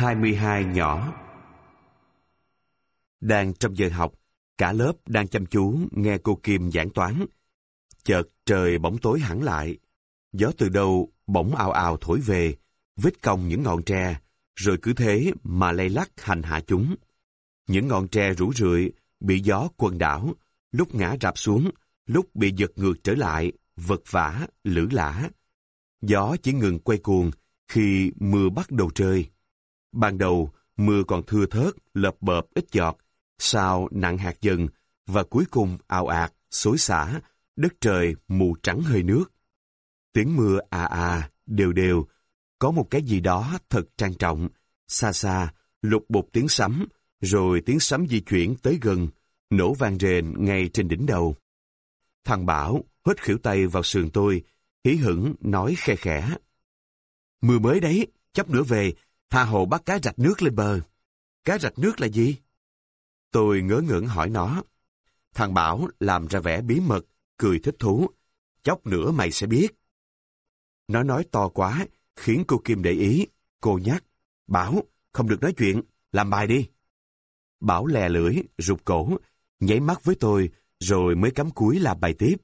22 nhỏ. Đang trong giờ học, cả lớp đang chăm chú nghe cô Kim giảng toán. Chợt trời bỗng tối hẳn lại. Gió từ đâu bỗng ào ào thổi về, vít cong những ngọn tre, rồi cứ thế mà lay lắc hành hạ chúng. Những ngọn tre rũ rượi, bị gió quần đảo, lúc ngã rạp xuống, lúc bị giật ngược trở lại, vật vã, lử lả. Gió chỉ ngừng quay cuồng khi mưa bắt đầu rơi. Ban đầu, mưa còn thưa thớt, lợp bợp ít giọt, sau nặng hạt dần, và cuối cùng ào ạt, xối xả, đất trời mù trắng hơi nước. Tiếng mưa đều đều, có một cái gì đó thật trang trọng, xa xa, lục bục tiếng sấm, rồi tiếng sấm di chuyển tới gần, nổ vang rền ngay trên đỉnh đầu. Thằng Bảo hít khỉu tay vào sườn tôi, hí hửng nói khe khẽ: "Mưa mới đấy, chốc nữa về, tha hồ bắt cá rạch nước lên bờ." "Cá rạch nước là gì?" Tôi ngớ ngẩn hỏi nó. Thằng Bảo làm ra vẻ bí mật, cười thích thú: "Chốc nữa mày sẽ biết." Nó nói to quá, khiến cô Kim để ý. Cô nhắc: "Bảo, không được nói chuyện, làm bài đi." Bảo lè lưỡi, rụt cổ, nháy mắt với tôi, rồi mới cắm cúi làm bài tiếp.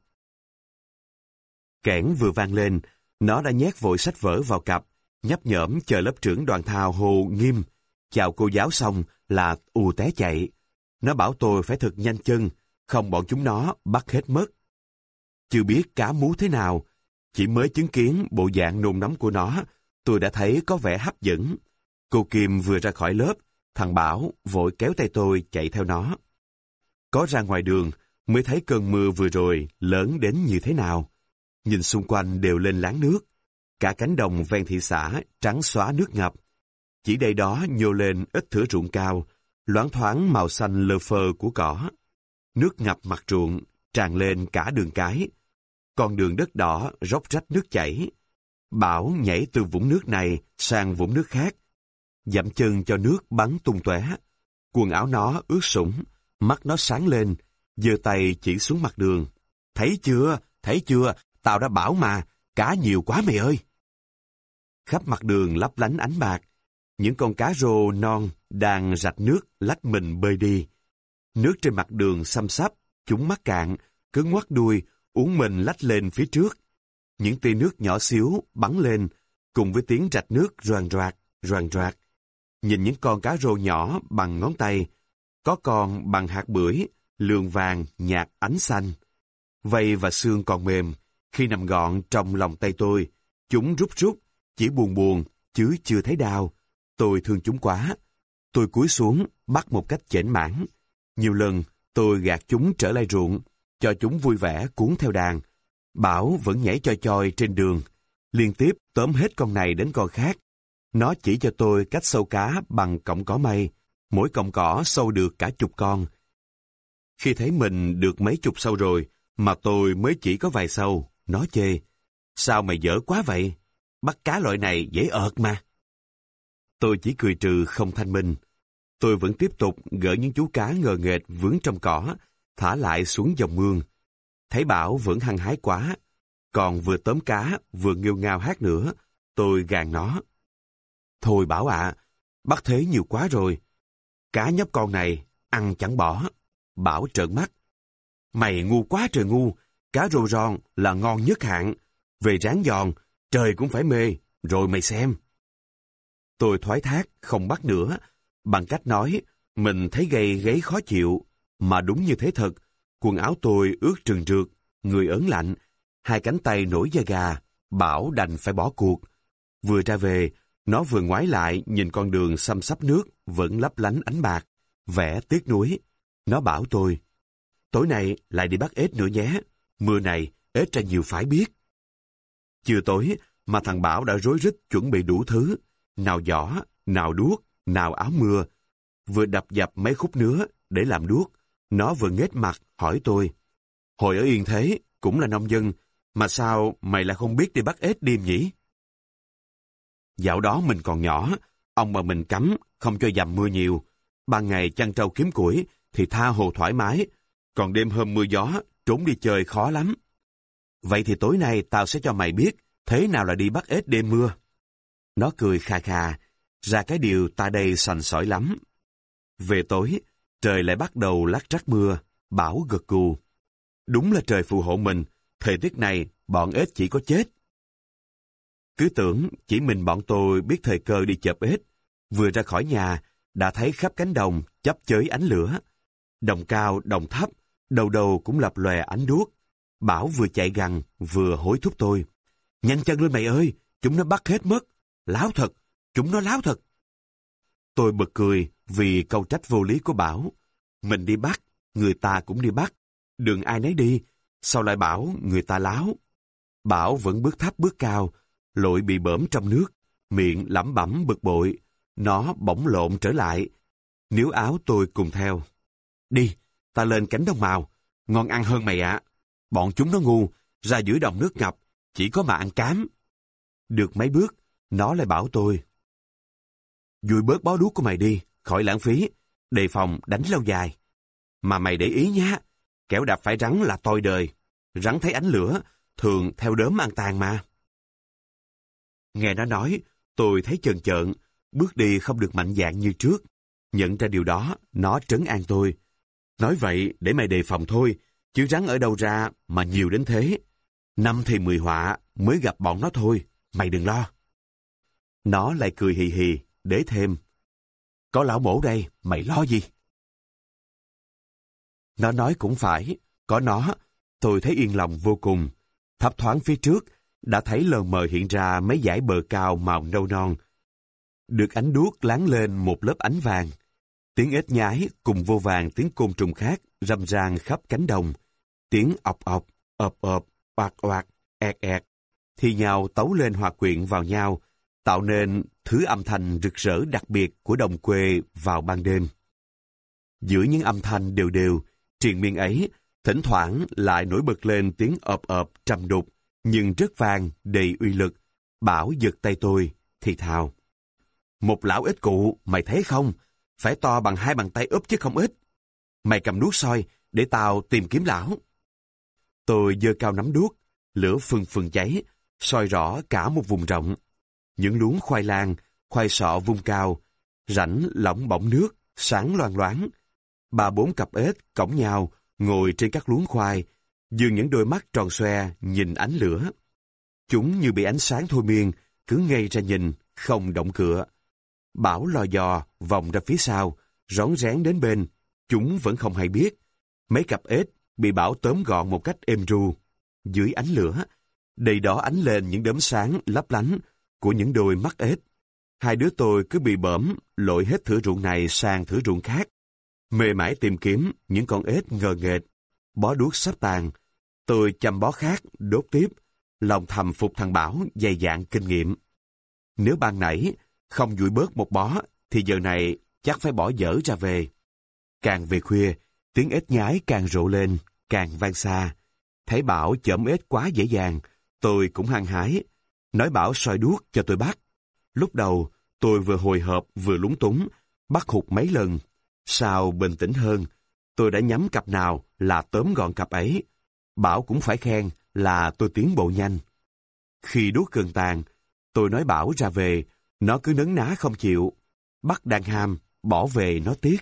Kẽn vừa vang lên, nó đã nhét vội sách vở vào cặp, nhấp nhổm chờ lớp trưởng đoàn thao hô nghiêm. Chào cô giáo xong là ù té chạy. Nó bảo tôi phải thật nhanh chân, không bọn chúng nó bắt hết mất. Chưa biết cá mú thế nào, chỉ mới chứng kiến bộ dạng nôn nóng của nó, tôi đã thấy có vẻ hấp dẫn. Cô Kim vừa ra khỏi lớp, thằng Bảo vội kéo tay tôi chạy theo nó. Có ra ngoài đường mới thấy cơn mưa vừa rồi lớn đến như thế nào. Nhìn xung quanh đều lên láng nước, cả cánh đồng ven thị xã trắng xóa nước ngập. Chỉ đây đó nhô lên ít thửa ruộng cao, loáng thoáng màu xanh lơ phơ của cỏ. Nước ngập mặt ruộng, tràn lên cả đường cái. Con đường đất đỏ róc rách nước chảy. Bảo nhảy từ vũng nước này sang vũng nước khác, dậm chân cho nước bắn tung tóe. Quần áo nó ướt sũng, mắt nó sáng lên, giơ tay chỉ xuống mặt đường. Thấy chưa, tao đã bảo mà, cá nhiều quá mày ơi." Khắp mặt đường lấp lánh ánh bạc, những con cá rô non đang rạch nước lách mình bơi đi. Nước trên mặt đường xăm xắp, chúng mắc cạn, cứ ngoắt đuôi, uốn mình lách lên phía trước. Những tia nước nhỏ xíu bắn lên, cùng với tiếng rạch nước roàn roạt. Nhìn những con cá rô nhỏ bằng ngón tay, có con bằng hạt bưởi, lườn vàng nhạt ánh xanh. Vây và xương còn mềm, khi nằm gọn trong lòng tay tôi, chúng rút, chỉ buồn chứ chưa thấy đau. Tôi thương chúng quá. Tôi cúi xuống, bắt một cách chểnh mảng. Nhiều lần, tôi gạt chúng trở lại ruộng, cho chúng vui vẻ cuốn theo đàn. Bảo vẫn nhảy choi trên đường, liên tiếp tóm hết con này đến con khác. Nó chỉ cho tôi cách sâu cá bằng cọng cỏ mây, mỗi cọng cỏ sâu được cả chục con. Khi thấy mình được mấy chục sâu rồi, mà tôi mới chỉ có vài sâu, nó chê: "Sao mày dở quá vậy? Bắt cá loại này dễ ợt mà." Tôi chỉ cười trừ không thanh minh. Tôi vẫn tiếp tục gỡ những chú cá ngờ nghệch vướng trong cỏ, thả lại xuống dòng mương. Thấy Bảo vẫn hăng hái quá, còn vừa tóm cá vừa nghêu ngao hát nữa, tôi gàn nó: "Thôi Bảo ạ, bắt thế nhiều quá rồi. Cá nhóc con này, ăn chẳng bỏ." Bảo trợn mắt: "Mày ngu quá trời ngu, cá rô ron là ngon nhất hạng. Về rán giòn, trời cũng phải mê, rồi mày xem." Tôi thoái thác, không bắt nữa, bằng cách nói mình thấy gay gáy khó chịu, mà đúng như thế thật. Quần áo tôi ướt trừng trượt, người ớn lạnh, hai cánh tay nổi da gà. Bảo đành phải bỏ cuộc. Vừa ra về, nó vừa ngoái lại nhìn con đường xăm xắp nước vẫn lấp lánh ánh bạc, vẻ tiếc nuối. Nó bảo tôi: "Tối nay lại đi bắt ếch nữa nhé, mưa này ếch ra nhiều phải biết." Chưa tối mà thằng Bảo đã rối rít chuẩn bị đủ thứ, nào giỏ, nào đuốc, nào áo mưa. Vừa đập dập mấy khúc nứa để làm đuốc, nó vừa nghếch mặt hỏi tôi: "Hồi ở Yên Thế cũng là nông dân, mà sao mày lại không biết đi bắt ếch đêm nhỉ?" "Dạo đó mình còn nhỏ, ông bà mình cấm, không cho dầm mưa nhiều. Ban ngày chăn trâu kiếm củi thì tha hồ thoải mái, còn đêm hôm mưa gió, trốn đi chơi khó lắm." "Vậy thì tối nay tao sẽ cho mày biết thế nào là đi bắt ếch đêm mưa." Nó cười khà khà, ra cái điều ta đây sành sỏi lắm. Về tối, trời lại bắt đầu lắc rắc mưa, Bảo gật gù. Đúng là trời phù hộ mình, thời tiết này bọn ếch chỉ có chết. Cứ tưởng chỉ mình bọn tôi biết thời cơ đi chợp ếch, vừa ra khỏi nhà, đã thấy khắp cánh đồng chớp chới ánh lửa. Đồng cao, đồng thấp, đầu đầu cũng lập lòe ánh đuốc. Bảo vừa chạy gằn, vừa hối thúc tôi. Nhanh chân lên mày ơi, chúng nó bắt hết mất. Láo thật, chúng nó láo thật. Tôi bật cười vì câu trách vô lý của Bảo. Mình đi bắt, người ta cũng đi bắt. Đường ai nấy đi, sao lại bảo người ta láo? Bảo vẫn bước thấp bước cao, lội bị bỡm trong nước, miệng lẩm bẩm bực bội. Nó bỗng lộn trở lại. Níu áo tôi cùng theo. Đi, ta lên cánh đồng màu, ngon ăn hơn mày ạ. Bọn chúng nó ngu, ra giữa đồng nước ngập, chỉ có mà ăn cám. Được mấy bước, nó lại bảo tôi. Dùi bớt bó đuốc của mày đi, khỏi lãng phí, đề phòng đánh lâu dài. Mà mày để ý nhá, kẻo đạp phải rắn là toi đời. Rắn thấy ánh lửa, thường theo đốm ăn tàn mà. Nghe nó nói, tôi thấy chờn chợn, bước đi không được mạnh dạn như trước. Nhận ra điều đó, nó trấn an tôi. Nói vậy để mày đề phòng thôi, chứ rắn ở đâu ra mà nhiều đến thế. 5 thì 10 họa mới gặp bọn nó thôi, mày đừng lo. Nó lại cười hì hì, để thêm. Có lão mổ đây, mày lo gì? Nó nói cũng phải, có nó, tôi thấy yên lòng vô cùng. Thấp thoáng phía trước, đã thấy lờ mờ hiện ra mấy dải bờ cao màu nâu non. Được ánh đuốc láng lên một lớp ánh vàng. Tiếng ếch nhái cùng vô vàng tiếng côn trùng khác râm ran khắp cánh đồng. Tiếng ọc ọc, ộp ộp, oạt oạt, ẹt ẹt, thì nhau tấu lên hòa quyện vào nhau, tạo nên thứ âm thanh rực rỡ đặc biệt của đồng quê vào ban đêm. Giữa những âm thanh đều đều, triền miên ấy, thỉnh thoảng lại nổi bật lên tiếng ộp ộp trầm đục, nhưng rất vang, đầy uy lực. Bảo giật tay tôi, thì thào. Một lão ếch cụ, mày thấy không? Phải to bằng 2 bàn tay úp chứ không ít. Mày cầm đuốc soi, để tao tìm kiếm lão. Tôi giơ cao nắm đuốc, lửa phừng phừng cháy, soi rõ cả một vùng rộng. Những luống khoai lang, khoai sọ vung cao, rãnh lỏng bỏng nước, sáng loang loáng. 3-4 cặp ếch cõng nhau, ngồi trên các luống khoai, dường những đôi mắt tròn xoe nhìn ánh lửa. Chúng như bị ánh sáng thôi miên, cứ ngây ra nhìn, không động cựa. Bảo lò dò vòng ra phía sau, rón rén đến bên. Chúng vẫn không hay biết. Mấy cặp ếch bị Bảo tóm gọn một cách êm ru. Dưới ánh lửa, đầy đó ánh lên những đốm sáng lấp lánh của những đôi mắt ếch. Hai đứa tôi cứ bị bỡm, lội hết thửa ruộng này sang thửa ruộng khác. Mê mải tìm kiếm những con ếch ngờ nghệch. Bó đuốc sắp tàn. Tôi chăm bó khác, đốt tiếp. Lòng thầm phục thằng Bảo dày dạn kinh nghiệm. Nếu ban nãy không dụi bớt một bó, thì giờ này chắc phải bỏ dở ra về. Càng về khuya, tiếng ếch nhái càng rộ lên, càng vang xa. Thấy Bảo chởm ếch quá dễ dàng, tôi cũng hăng hái. Nói Bảo soi đuốc cho tôi bắt. Lúc đầu, tôi vừa hồi hộp vừa lúng túng, bắt hụt mấy lần. Sau bình tĩnh hơn, tôi đã nhắm cặp nào là tóm gọn cặp ấy. Bảo cũng phải khen là tôi tiến bộ nhanh. Khi đuốc gần tàn, tôi nói Bảo ra về, nó cứ nấn ná không chịu. Bắt đang ham, bỏ về nó tiếc.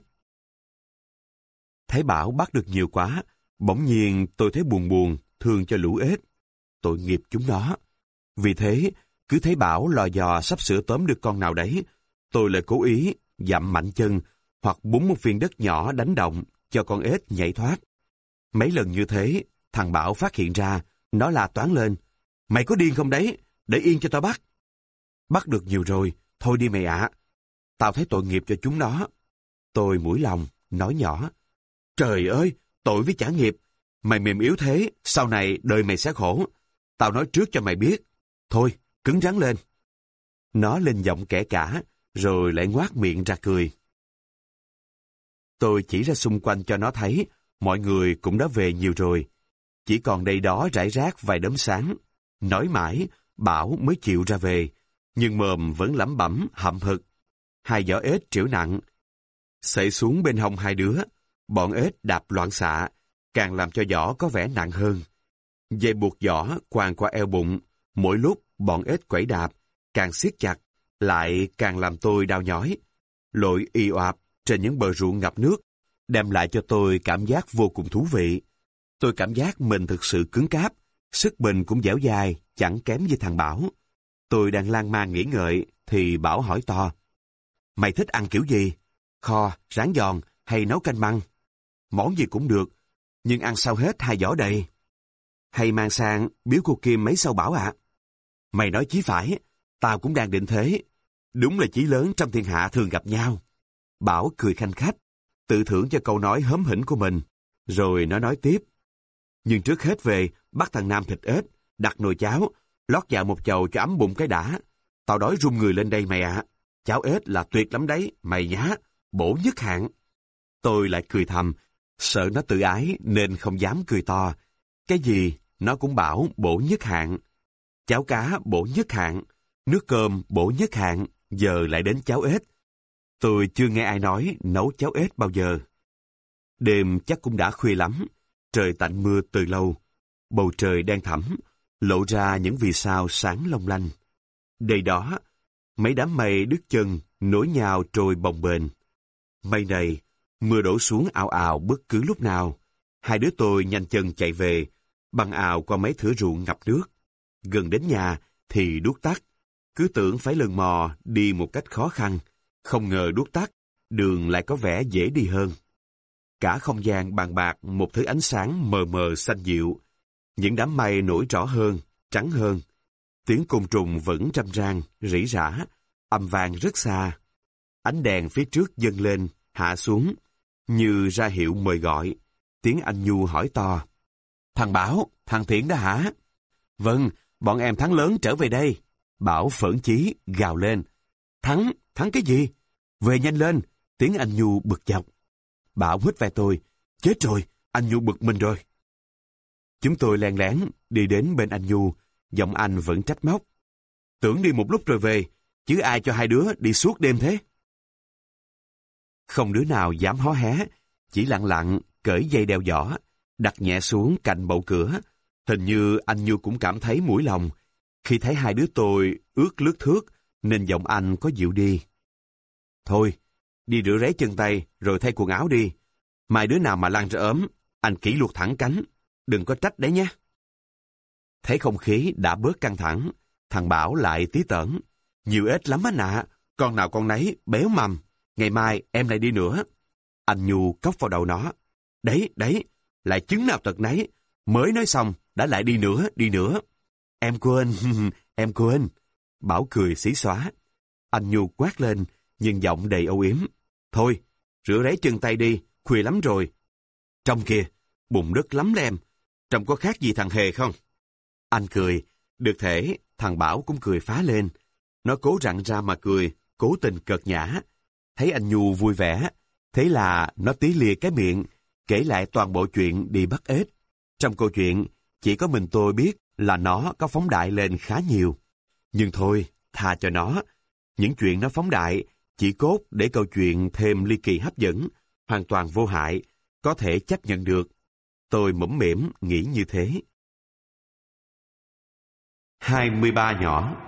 Thấy Bảo bắt được nhiều quá, bỗng nhiên tôi thấy buồn buồn, thương cho lũ ếch. Tội nghiệp chúng nó. Vì thế, cứ thấy Bảo lò dò sắp sửa tóm được con nào đấy, tôi lại cố ý dặm mạnh chân hoặc búng một viên đất nhỏ đánh động cho con ếch nhảy thoát. Mấy lần như thế, thằng Bảo phát hiện ra, nó la toáng lên. Mày có điên không đấy? Để yên cho tao bắt. Bắt được nhiều rồi, thôi đi mày ạ. Tao thấy tội nghiệp cho chúng nó. Tôi mũi lòng, nói nhỏ. Trời ơi, tội với chả nghiệp. Mày mềm yếu thế, sau này đời mày sẽ khổ. Tao nói trước cho mày biết. Thôi, cứng rắn lên. Nó lên giọng kẻ cả, rồi lại ngoác miệng ra cười. Tôi chỉ ra xung quanh cho nó thấy, mọi người cũng đã về nhiều rồi. Chỉ còn đây đó rải rác vài đốm sáng. Nói mãi, Bảo mới chịu ra về, nhưng mồm vẫn lẩm bẩm hậm hực. Hai giỏ ếch trĩu nặng, xệ xuống bên hông hai đứa. Bọn ếch đạp loạn xạ, càng làm cho giỏ có vẻ nặng hơn. Dây buộc giỏ quàng qua eo bụng, mỗi lúc bọn ếch quẩy đạp, càng siết chặt, lại càng làm tôi đau nhói. Lội ì oạp trên những bờ ruộng ngập nước đem lại cho tôi cảm giác vô cùng thú vị. Tôi cảm giác mình thực sự cứng cáp, sức mình cũng dẻo dai, chẳng kém như thằng Bảo. Tôi đang lan man nghĩ ngợi, thì Bảo hỏi to. Mày thích ăn kiểu gì? Kho, rán giòn hay nấu canh măng? Món gì cũng được, nhưng ăn sao hết 2 giỏ đầy. Hay mang sang biếu cô Kim mấy sâu Bảo ạ? Mày nói chí phải, tao cũng đang định thế. Đúng là chí lớn trong thiên hạ thường gặp nhau. Bảo cười khanh khách, tự thưởng cho câu nói hớm hỉnh của mình. Rồi nó nói tiếp. Nhưng trước hết về, bắt thằng Nam thịt ếch, đặt nồi cháo, lót vào một chầu cho ấm bụng cái đã. Tao đói run người lên đây mày ạ. Cháo ếch là tuyệt lắm đấy, mày nhá, bổ nhất hạng. Tôi lại cười thầm, sợ nó tự ái nên không dám cười to. Cái gì, nó cũng bảo bổ nhất hạng. Cháo cá bổ nhất hạng, nước cơm bổ nhất hạng, giờ lại đến cháo ếch. Tôi chưa nghe ai nói nấu cháo ếch bao giờ. Đêm chắc cũng đã khuya lắm, trời tạnh mưa từ lâu. Bầu trời đen thẳm, lộ ra những vì sao sáng long lanh. Đây đó, mấy đám mây đứt chân nối nhau trôi bồng bềnh. Mây này, mưa đổ xuống ào ào bất cứ lúc nào. Hai đứa tôi nhanh chân chạy về, băng ào qua mấy thửa ruộng ngập nước. Gần đến nhà thì đuốc tắt, cứ tưởng phải lần mò đi một cách khó khăn. Không ngờ đuốc tắt, đường lại có vẻ dễ đi hơn. Cả không gian bàn bạc một thứ ánh sáng mờ mờ xanh dịu. Những đám mây nổi rõ hơn, trắng hơn. Tiếng côn trùng vẫn râm ran, rỉ rả, âm vang rất xa. Ánh đèn phía trước dâng lên, hạ xuống, như ra hiệu mời gọi. Tiếng anh Nhu hỏi to. Thằng Bảo, thằng Thiện đó hả? Vâng, bọn em thắng lớn trở về đây. Bảo phẫn chí, gào lên. Thắng, thắng cái gì? Về nhanh lên, tiếng anh Nhu bực dọc. Bảo hít vai tôi. Chết rồi, anh Nhu bực mình rồi. Chúng tôi len lén đi đến bên anh Nhu, giọng anh vẫn trách móc. Tưởng đi một lúc rồi về, chứ ai cho hai đứa đi suốt đêm thế? Không đứa nào dám hó hé, chỉ lặng lặng cởi dây đeo giỏ, đặt nhẹ xuống cạnh bậu cửa. Hình như anh Nhu cũng cảm thấy mũi lòng. Khi thấy hai đứa tôi ướt lướt thước, nên giọng anh có dịu đi. Thôi, đi rửa ráy chân tay rồi thay quần áo đi. Mai đứa nào mà lăn ra ốm, anh kỷ luật thẳng cánh. Đừng có trách đấy nhé. Thấy không khí đã bớt căng thẳng, thằng Bảo lại tí tởn. Nhiều ếch lắm anh ạ, con nào con nấy béo mầm. Ngày mai em lại đi nữa. Anh Nhu cốc vào đầu nó. Đấy, đấy, lại chứng nào tật nấy. Mới nói xong, đã lại đi nữa. Em quên, em quên. Bảo cười xí xóa. Anh Nhu quát lên, nhưng giọng đầy âu yếm. Thôi, rửa ráy chân tay đi, khuya lắm rồi. Trong kìa, bụng đứt lắm đó em. Trông có khác gì thằng Hề không? Anh cười, được thể, thằng Bảo cũng cười phá lên. Nó cố rặn ra mà cười, cố tình cợt nhã. Thấy anh Nhu vui vẻ, thế là nó tí lìa cái miệng, kể lại toàn bộ chuyện đi bắt ếch. Trong câu chuyện, chỉ có mình tôi biết là nó có phóng đại lên khá nhiều. Nhưng thôi, tha cho nó. Những chuyện nó phóng đại chỉ cốt để câu chuyện thêm ly kỳ hấp dẫn, hoàn toàn vô hại, có thể chấp nhận được. Tôi mũm mĩm nghĩ như thế. 23 nhỏ.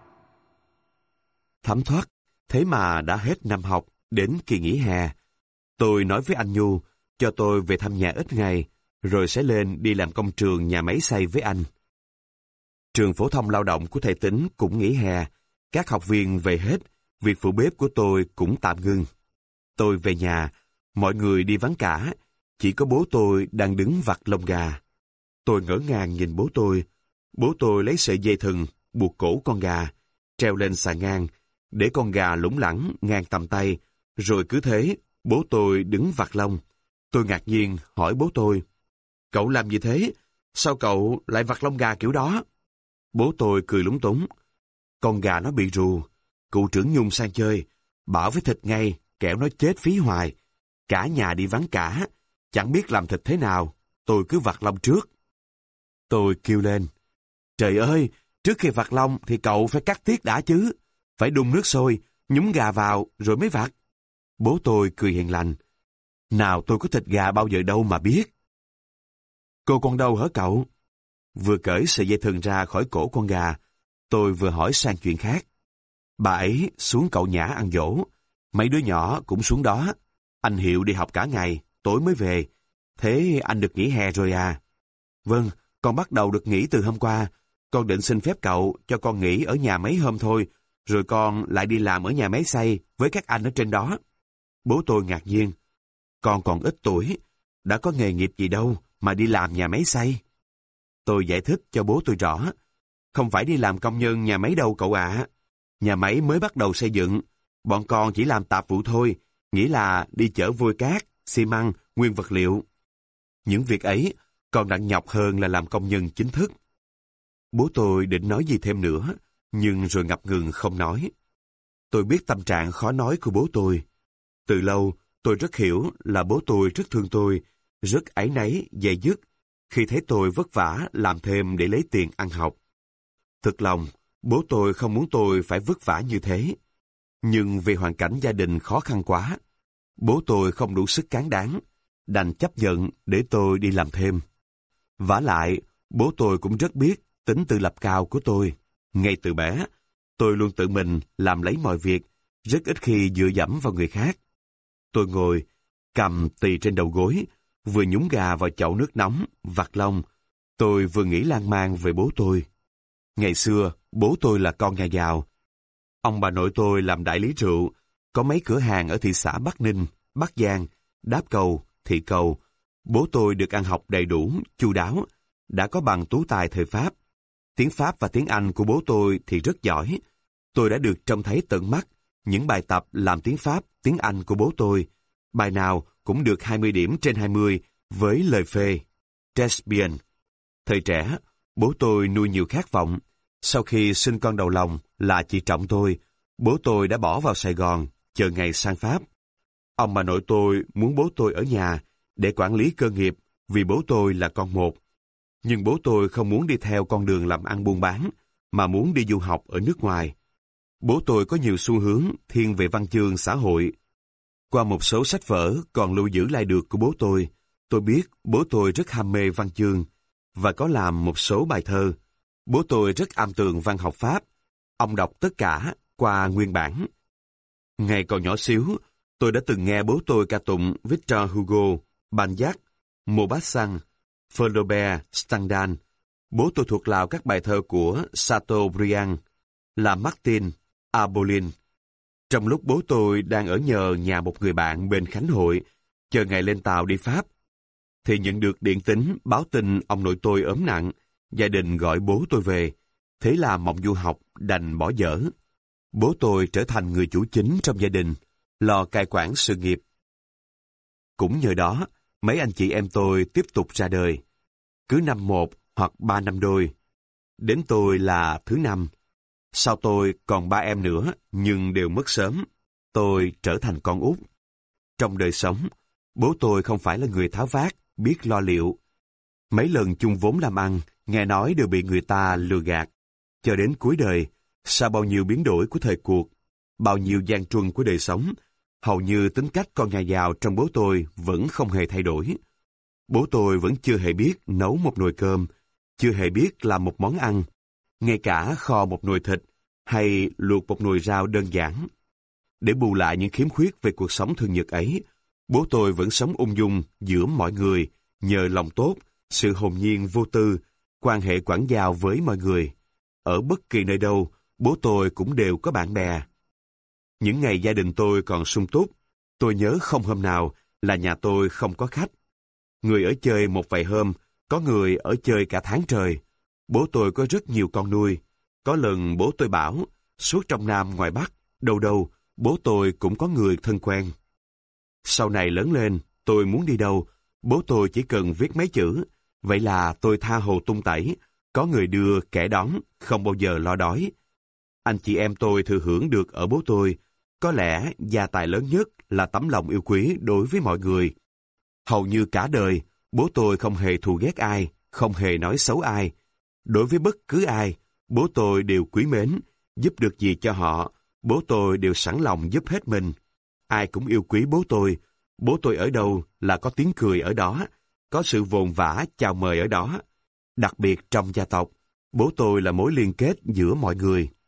Thấm thoát, thế mà đã hết năm học, đến kỳ nghỉ hè. Tôi nói với anh Nhu, cho tôi về thăm nhà ít ngày, rồi sẽ lên đi làm công trường nhà máy xay với anh. Trường phổ thông lao động của thầy Tính cũng nghỉ hè, các học viên về hết, việc phụ bếp của tôi cũng tạm ngưng. Tôi về nhà, mọi người đi vắng cả, chỉ có bố tôi đang đứng vặt lông gà. Tôi ngỡ ngàng nhìn bố tôi. Bố tôi lấy sợi dây thừng, buộc cổ con gà, treo lên xà ngang, để con gà lủng lẳng ngang tầm tay, rồi cứ thế, bố tôi đứng vặt lông. Tôi ngạc nhiên hỏi bố tôi, cậu làm gì thế? Sao cậu lại vặt lông gà kiểu đó? Bố tôi cười lúng túng. Con gà nó bị rù, cụ trưởng Nhung sang chơi, bảo với thịt ngay, kẻo nó chết phí hoài. Cả nhà đi vắng cả, chẳng biết làm thịt thế nào, tôi cứ vặt lông trước. Tôi kêu lên, trời ơi, trước khi vặt lông thì cậu phải cắt tiết đã chứ, phải đun nước sôi, nhúng gà vào rồi mới vặt. Bố tôi cười hiền lành, nào tôi có thịt gà bao giờ đâu mà biết. Cô con đâu hả cậu? Vừa cởi sợi dây thừng ra khỏi cổ con gà, tôi vừa hỏi sang chuyện khác. Bà ấy xuống Cậu Nhã ăn giỗ. Mấy đứa nhỏ cũng xuống đó. Anh Hiệu đi học cả ngày, tối mới về. Thế anh được nghỉ hè rồi à? Vâng, con bắt đầu được nghỉ từ hôm qua. Con định xin phép cậu cho con nghỉ ở nhà mấy hôm thôi, rồi con lại đi làm ở nhà máy xay với các anh ở trên đó. Bố tôi ngạc nhiên. Con còn ít tuổi, đã có nghề nghiệp gì đâu mà đi làm nhà máy xay. Tôi giải thích cho bố tôi rõ. Không phải đi làm công nhân nhà máy đâu cậu ạ. Nhà máy mới bắt đầu xây dựng. Bọn con chỉ làm tạp vụ thôi, nghĩa là đi chở vôi cát, xi măng, nguyên vật liệu. Những việc ấy còn nặng nhọc hơn là làm công nhân chính thức. Bố tôi định nói gì thêm nữa, nhưng rồi ngập ngừng không nói. Tôi biết tâm trạng khó nói của bố tôi. Từ lâu, tôi rất hiểu là bố tôi rất thương tôi, rất áy náy, dây dứt, khi thấy tôi vất vả làm thêm để lấy tiền ăn học. Thực lòng, bố tôi không muốn tôi phải vất vả như thế. Nhưng vì hoàn cảnh gia đình khó khăn quá, bố tôi không đủ sức cán đáng, đành chấp nhận để tôi đi làm thêm. Vả lại, bố tôi cũng rất biết tính tự lập cao của tôi. Ngay từ bé, tôi luôn tự mình làm lấy mọi việc, rất ít khi dựa dẫm vào người khác. Tôi ngồi, cầm tì trên đầu gối, vừa nhúng gà vào chậu nước nóng, vặt lông. Tôi vừa nghĩ lan man về bố tôi. Ngày xưa, bố tôi là con nhà giàu. Ông bà nội tôi làm đại lý rượu, có mấy cửa hàng ở thị xã Bắc Ninh, Bắc Giang, Đáp Cầu, Thị Cầu. Bố tôi được ăn học đầy đủ, chu đáo, đã có bằng tú tài thời Pháp. Tiếng Pháp và tiếng Anh của bố tôi thì rất giỏi. Tôi đã được trông thấy tận mắt những bài tập làm tiếng Pháp, tiếng Anh của bố tôi. Bài nào cũng được 20 điểm trên 20 với lời phê. Très bien. Thời trẻ, bố tôi nuôi nhiều khát vọng. Sau khi sinh con đầu lòng là chị Trọng tôi, bố tôi đã bỏ vào Sài Gòn, chờ ngày sang Pháp. Ông bà nội tôi muốn bố tôi ở nhà để quản lý cơ nghiệp vì bố tôi là con một. Nhưng bố tôi không muốn đi theo con đường làm ăn buôn bán, mà muốn đi du học ở nước ngoài. Bố tôi có nhiều xu hướng thiên về văn chương xã hội. Qua một số sách vở còn lưu giữ lại được của bố tôi biết bố tôi rất ham mê văn chương và có làm một số bài thơ. Bố tôi rất am tường văn học Pháp. Ông đọc tất cả qua nguyên bản. Ngày còn nhỏ xíu, tôi đã từng nghe bố tôi ca tụng Victor Hugo, Balzac, Maupassant, Flaubert, Stendhal. Bố tôi thuộc lào các bài thơ của Chateaubriand, Lamartine, Apollin. Trong lúc bố tôi đang ở nhờ nhà một người bạn bên Khánh Hội, chờ ngày lên tàu đi Pháp, thì nhận được điện tín báo tin ông nội tôi ốm nặng, gia đình gọi bố tôi về. Thế là mộng du học đành bỏ dở. Bố tôi trở thành người chủ chính trong gia đình, lo cai quản sự nghiệp. Cũng nhờ đó, mấy anh chị em tôi tiếp tục ra đời. Cứ năm một hoặc 3 năm đôi. Đến tôi là thứ 5. Sau tôi còn 3 em nữa, nhưng đều mất sớm. Tôi trở thành con út. Trong đời sống, bố tôi không phải là người tháo vát, biết lo liệu. Mấy lần chung vốn làm ăn, nghe nói đều bị người ta lừa gạt. Cho đến cuối đời, sau bao nhiêu biến đổi của thời cuộc, bao nhiêu gian truân của đời sống, hầu như tính cách con nhà giàu trong bố tôi vẫn không hề thay đổi. Bố tôi vẫn chưa hề biết nấu một nồi cơm, chưa hề biết làm một món ăn, ngay cả kho một nồi thịt hay luộc một nồi rau đơn giản. Để bù lại những khiếm khuyết về cuộc sống thường nhật ấy, bố tôi vẫn sống ung dung giữa mọi người, nhờ lòng tốt, sự hồn nhiên vô tư, quan hệ quảng giao với mọi người. Ở bất kỳ nơi đâu, bố tôi cũng đều có bạn bè. Những ngày gia đình tôi còn sung túc, tôi nhớ không hôm nào là nhà tôi không có khách. Người ở chơi một vài hôm, có người ở chơi cả tháng trời. Bố tôi có rất nhiều con nuôi. Có lần bố tôi bảo, suốt trong Nam ngoài Bắc, đâu đâu, bố tôi cũng có người thân quen. Sau này lớn lên, tôi muốn đi đâu, bố tôi chỉ cần viết mấy chữ. Vậy là tôi tha hồ tung tẩy, có người đưa, kẻ đón, không bao giờ lo đói. Anh chị em tôi thừa hưởng được ở bố tôi. Có lẽ gia tài lớn nhất là tấm lòng yêu quý đối với mọi người. Hầu như cả đời, bố tôi không hề thù ghét ai, không hề nói xấu ai. Đối với bất cứ ai, bố tôi đều quý mến, giúp được gì cho họ, bố tôi đều sẵn lòng giúp hết mình. Ai cũng yêu quý bố tôi ở đâu là có tiếng cười ở đó, có sự vồn vã chào mời ở đó. Đặc biệt trong gia tộc, bố tôi là mối liên kết giữa mọi người.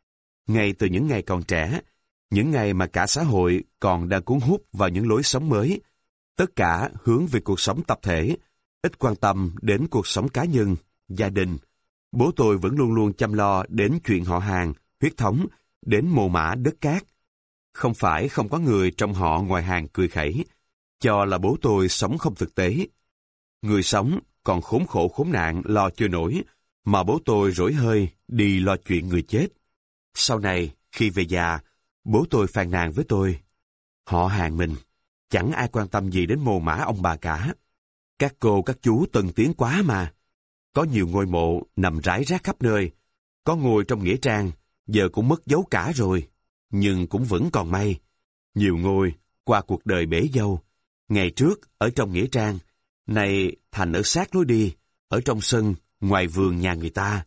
Ngay từ những ngày còn trẻ, những ngày mà cả xã hội còn đang cuốn hút vào những lối sống mới, tất cả hướng về cuộc sống tập thể, ít quan tâm đến cuộc sống cá nhân, gia đình. Bố tôi vẫn luôn luôn chăm lo đến chuyện họ hàng, huyết thống, đến mồ mả đất cát. Không phải không có người trong họ ngoài hàng cười khẩy, cho là bố tôi sống không thực tế. Người sống còn khốn khổ khốn nạn lo chưa nổi, mà bố tôi rỗi hơi đi lo chuyện người chết. Sau này, khi về già, bố tôi phàn nàn với tôi: họ hàng mình, chẳng ai quan tâm gì đến mồ mả ông bà cả. Các cô các chú tân tiến quá mà. Có nhiều ngôi mộ nằm rải rác khắp nơi. Có ngôi trong nghĩa trang, giờ cũng mất dấu cả rồi. Nhưng cũng vẫn còn may. Nhiều ngôi qua cuộc đời bể dâu. Ngày trước ở trong nghĩa trang, nay thành ở sát lối đi, ở trong sân, ngoài vườn nhà người ta.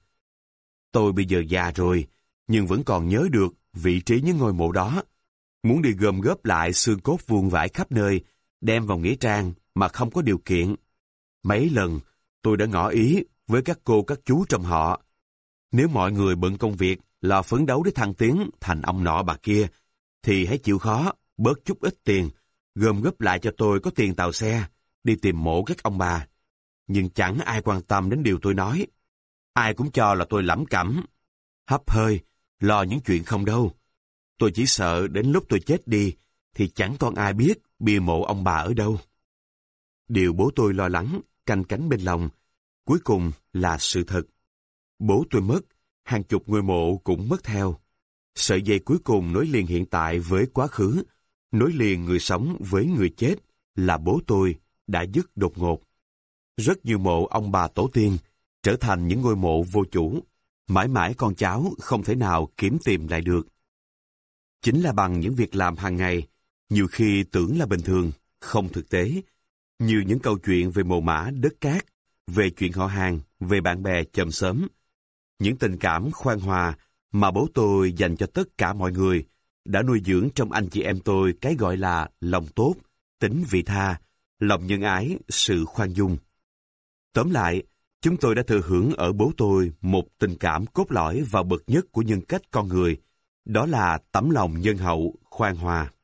Tôi bây giờ già rồi, nhưng vẫn còn nhớ được vị trí những ngôi mộ đó. Muốn đi gom góp lại xương cốt vuông vãi khắp nơi, đem vào nghĩa trang mà không có điều kiện. Mấy lần, tôi đã ngỏ ý với các cô các chú trong họ. Nếu mọi người bận công việc, lo phấn đấu để thăng tiến thành ông nọ bà kia, thì hãy chịu khó, bớt chút ít tiền, gom góp lại cho tôi có tiền tàu xe, đi tìm mộ các ông bà. Nhưng chẳng ai quan tâm đến điều tôi nói. Ai cũng cho là tôi lẩm cẩm, hấp hơi, lo những chuyện không đâu. Tôi chỉ sợ đến lúc tôi chết đi, thì chẳng còn ai biết bia mộ ông bà ở đâu. Điều bố tôi lo lắng, canh cánh bên lòng, cuối cùng là sự thật. Bố tôi mất, hàng chục ngôi mộ cũng mất theo. Sợi dây cuối cùng nối liền hiện tại với quá khứ, nối liền người sống với người chết, là bố tôi đã dứt đột ngột. Rất nhiều mộ ông bà tổ tiên trở thành những ngôi mộ vô chủ, mãi mãi con cháu không thể nào kiếm tìm lại được. Chính là bằng những việc làm hàng ngày, nhiều khi tưởng là bình thường, không thực tế, như những câu chuyện về mồ mả đất cát, về chuyện họ hàng, về bạn bè chòm xóm. Những tình cảm khoan hòa mà bố tôi dành cho tất cả mọi người đã nuôi dưỡng trong anh chị em tôi cái gọi là lòng tốt, tính vị tha, lòng nhân ái, sự khoan dung. Tóm lại, chúng tôi đã thừa hưởng ở bố tôi một tình cảm cốt lõi và bậc nhất của nhân cách con người, đó là tấm lòng nhân hậu, khoan hòa.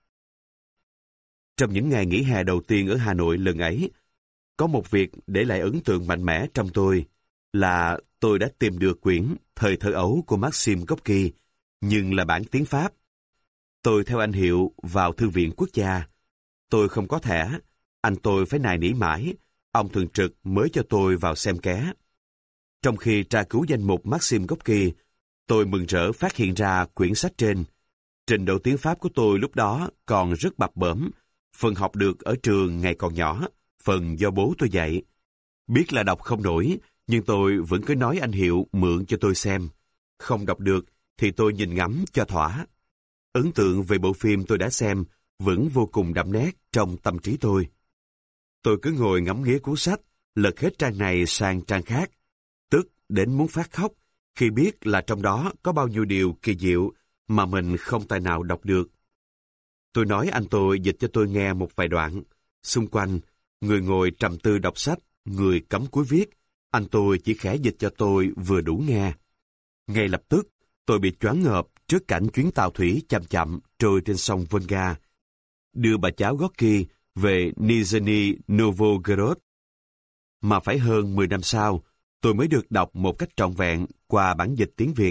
Trong những ngày nghỉ hè đầu tiên ở Hà Nội lần ấy, có một việc để lại ấn tượng mạnh mẽ trong tôi là tôi đã tìm được quyển Thời thơ ấu của Maxim Gorky, nhưng là bản tiếng Pháp. Tôi theo anh Hiệu vào Thư viện Quốc gia. Tôi không có thẻ, anh tôi phải nài nỉ mãi, ông thường trực mới cho tôi vào xem ké. Trong khi tra cứu danh mục Maxim Gorky, tôi mừng rỡ phát hiện ra quyển sách trên. Trình độ tiếng Pháp của tôi lúc đó còn rất bập bợm, phần học được ở trường ngày còn nhỏ, phần do bố tôi dạy. Biết là đọc không nổi, nhưng tôi vẫn cứ nói anh Hiệu mượn cho tôi xem. Không đọc được thì tôi nhìn ngắm cho thỏa. Ấn tượng về bộ phim tôi đã xem vẫn vô cùng đậm nét trong tâm trí tôi. Tôi cứ ngồi ngắm nghía cuốn sách, lật hết trang này sang trang khác, tức đến muốn phát khóc khi biết là trong đó có bao nhiêu điều kỳ diệu mà mình không tài nào đọc được. Tôi nói anh tôi dịch cho tôi nghe một vài đoạn. Xung quanh, người ngồi trầm tư đọc sách, người cắm cúi viết. Anh tôi chỉ khẽ dịch cho tôi vừa đủ nghe. Ngay lập tức, tôi bị choáng ngợp trước cảnh chuyến tàu thủy chậm chậm trôi trên sông Volga, đưa bà cháu Gorky về Nizhny Novgorod. Mà phải hơn 10 năm sau, tôi mới được đọc một cách trọn vẹn qua bản dịch tiếng Việt.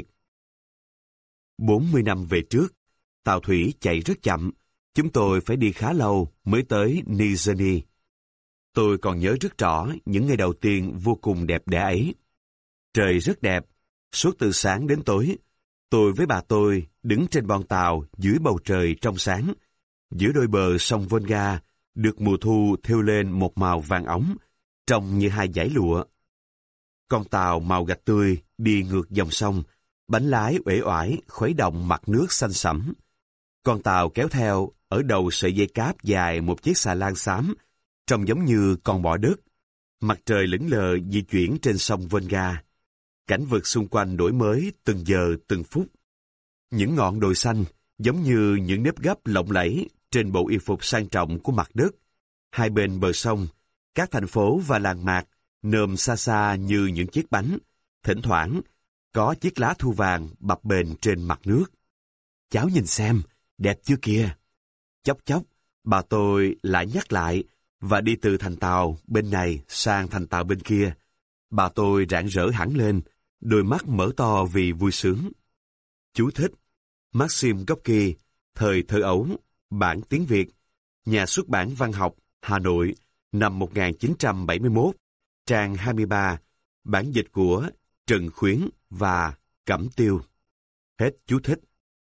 40 năm về trước, tàu thủy chạy rất chậm, chúng tôi phải đi khá lâu mới tới Nizhny. Tôi còn nhớ rất rõ những ngày đầu tiên vô cùng đẹp đẽ ấy. Trời rất đẹp, suốt từ sáng đến tối, tôi với bà tôi đứng trên bon tàu dưới bầu trời trong sáng, giữa đôi bờ sông Volga, được mùa thu thêu lên một màu vàng óng, trông như hai dải lụa. Con tàu màu gạch tươi đi ngược dòng sông, bánh lái uể oải khuấy động mặt nước xanh sẫm. Con tàu kéo theo ở đầu sợi dây cáp dài một chiếc xà lan xám, trông giống như con bọ đất. Mặt trời lững lờ di chuyển trên sông Volga. Cảnh vật xung quanh đổi mới từng giờ từng phút. Những ngọn đồi xanh giống như những nếp gấp lộng lẫy trên bộ y phục sang trọng của mặt đất. Hai bên bờ sông, các thành phố và làng mạc nườm xa xa như những chiếc bánh. Thỉnh thoảng, có chiếc lá thu vàng bập bềnh trên mặt nước. cháu nhìn xem, đẹp chưa kìa. Chốc chốc, bà tôi lại nhắc lại, và đi từ thành tàu bên này sang thành tàu bên kia. Bà tôi rạng rỡ hẳn lên, đôi mắt mở to vì vui sướng. Chú thích: Maxim Gorky, Thời thơ ấu, bản tiếng Việt, Nhà xuất bản Văn học, Hà Nội, năm 1971, trang 23, bản dịch của Trần Khuyến và Cẩm Tiêu. Hết chú thích.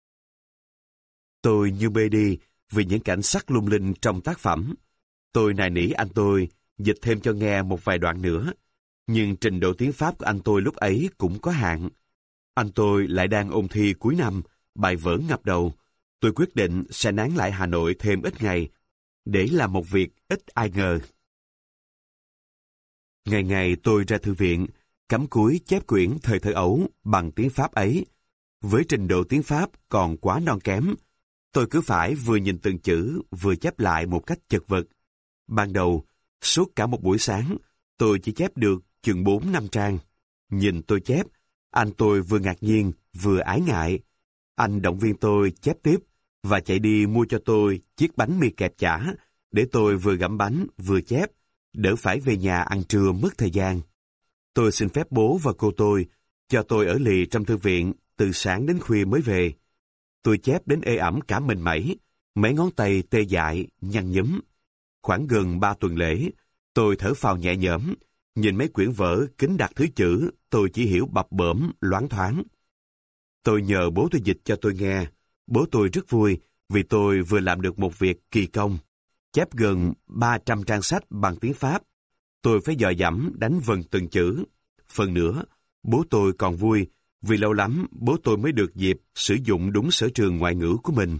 Tôi như mê đi vì những cảnh sắc lung linh trong tác phẩm. Tôi nài nỉ anh tôi dịch thêm cho nghe một vài đoạn nữa, nhưng trình độ tiếng Pháp của anh tôi lúc ấy cũng có hạn. Anh tôi lại đang ôn thi cuối năm, bài vở ngập đầu. Tôi quyết định sẽ nán lại Hà Nội thêm ít ngày, để làm một việc ít ai ngờ. Ngày ngày tôi ra thư viện, cắm cúi chép quyển Thời thơ ấu bằng tiếng Pháp ấy. Với trình độ tiếng Pháp còn quá non kém, tôi cứ phải vừa nhìn từng chữ, vừa chép lại một cách chật vật. Ban đầu, suốt cả một buổi sáng, tôi chỉ chép được chừng 4-5 trang. Nhìn tôi chép, anh tôi vừa ngạc nhiên, vừa ái ngại. Anh động viên tôi chép tiếp, và chạy đi mua cho tôi chiếc bánh mì kẹp chả, để tôi vừa gặm bánh, vừa chép, đỡ phải về nhà ăn trưa mất thời gian. Tôi xin phép bố và cô tôi, cho tôi ở lì trong thư viện, từ sáng đến khuya mới về. Tôi chép đến ê ẩm cả mình mẩy, mấy ngón tay tê dại, nhăn nhúm. Khoảng gần 3 tuần lễ, tôi thở phào nhẹ nhõm, nhìn mấy quyển vở kín đặt thứ chữ, tôi chỉ hiểu bập bợm, loáng thoáng. Tôi nhờ bố tôi dịch cho tôi nghe. Bố tôi rất vui vì tôi vừa làm được một việc kỳ công, chép gần 300 trang sách bằng tiếng Pháp. Tôi phải dò dẫm đánh vần từng chữ. Phần nữa, bố tôi còn vui vì lâu lắm bố tôi mới được dịp sử dụng đúng sở trường ngoại ngữ của mình.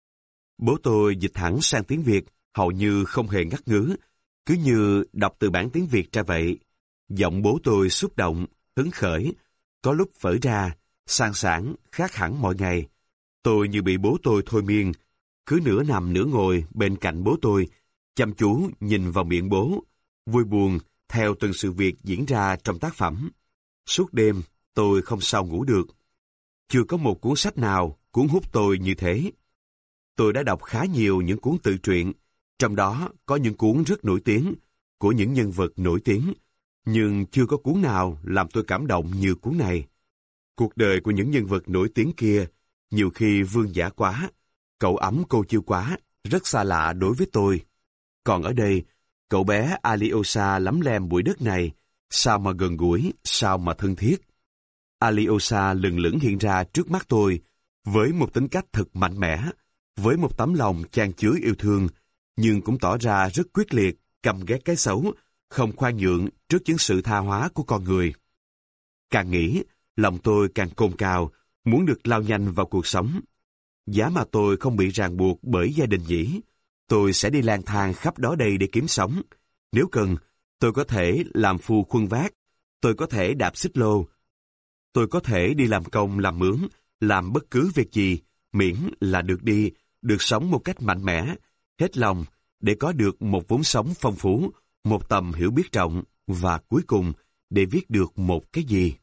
Bố tôi dịch thẳng sang tiếng Việt, hầu như không hề ngắt ngứ, cứ như đọc từ bản tiếng Việt ra vậy. Giọng bố tôi xúc động, hứng khởi, có lúc vỡ ra, sang sảng, khác hẳn mọi ngày. Tôi như bị bố tôi thôi miên, cứ nửa nằm nửa ngồi bên cạnh bố tôi, chăm chú nhìn vào miệng bố, vui buồn theo từng sự việc diễn ra trong tác phẩm. Suốt đêm, tôi không sao ngủ được. Chưa có một cuốn sách nào cuốn hút tôi như thế. Tôi đã đọc khá nhiều những cuốn tự truyện, trong đó có những cuốn rất nổi tiếng, của những nhân vật nổi tiếng, nhưng chưa có cuốn nào làm tôi cảm động như cuốn này. Cuộc đời của những nhân vật nổi tiếng kia nhiều khi vương giả quá, cậu ấm cô chiêu quá, rất xa lạ đối với tôi. Còn ở đây, cậu bé Alyosha lắm lem bụi đất này, sao mà gần gũi, sao mà thân thiết. Alyosha lừng lững hiện ra trước mắt tôi, với một tính cách thật mạnh mẽ, với một tấm lòng chan chứa yêu thương, nhưng cũng tỏ ra rất quyết liệt, căm ghét cái xấu, không khoan nhượng trước những sự tha hóa của con người. Càng nghĩ, lòng tôi càng cồn cào, muốn được lao nhanh vào cuộc sống. Giá mà tôi không bị ràng buộc bởi gia đình nhỉ, tôi sẽ đi lang thang khắp đó đây để kiếm sống. Nếu cần, tôi có thể làm phu khuân vác, tôi có thể đạp xích lô, tôi có thể đi làm công làm mướn, làm bất cứ việc gì, miễn là được đi, được sống một cách mạnh mẽ, hết lòng, để có được một vốn sống phong phú, một tầm hiểu biết rộng, và cuối cùng, để viết được một cái gì.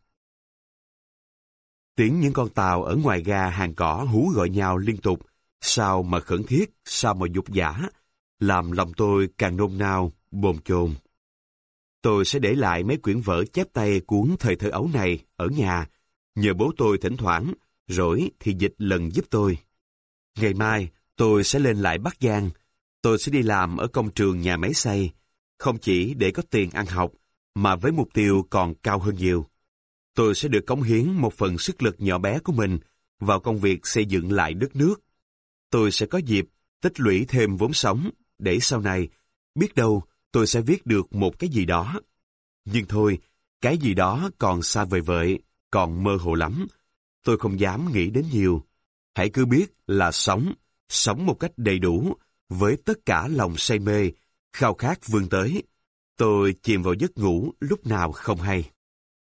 Tiếng những con tàu ở ngoài ga hàng cỏ hú gọi nhau liên tục, sao mà khẩn thiết, sao mà dục dã, làm lòng tôi càng nôn nao, bồn chồn. Tôi sẽ để lại mấy quyển vở chép tay cuốn Thời thơ ấu này ở nhà, nhờ bố tôi thỉnh thoảng, rỗi thì dịch lần giúp tôi. Ngày mai, tôi sẽ lên lại Bắc Giang. Tôi sẽ đi làm ở công trường nhà máy xay, không chỉ để có tiền ăn học, mà với mục tiêu còn cao hơn nhiều. Tôi sẽ được cống hiến một phần sức lực nhỏ bé của mình vào công việc xây dựng lại đất nước. Tôi sẽ có dịp tích lũy thêm vốn sống, để sau này, biết đâu tôi sẽ viết được một cái gì đó. Nhưng thôi, cái gì đó còn xa vời vợi, còn mơ hồ lắm. Tôi không dám nghĩ đến nhiều. Hãy cứ biết là sống một cách đầy đủ, với tất cả lòng say mê, khao khát vươn tới. Tôi chìm vào giấc ngủ lúc nào không hay.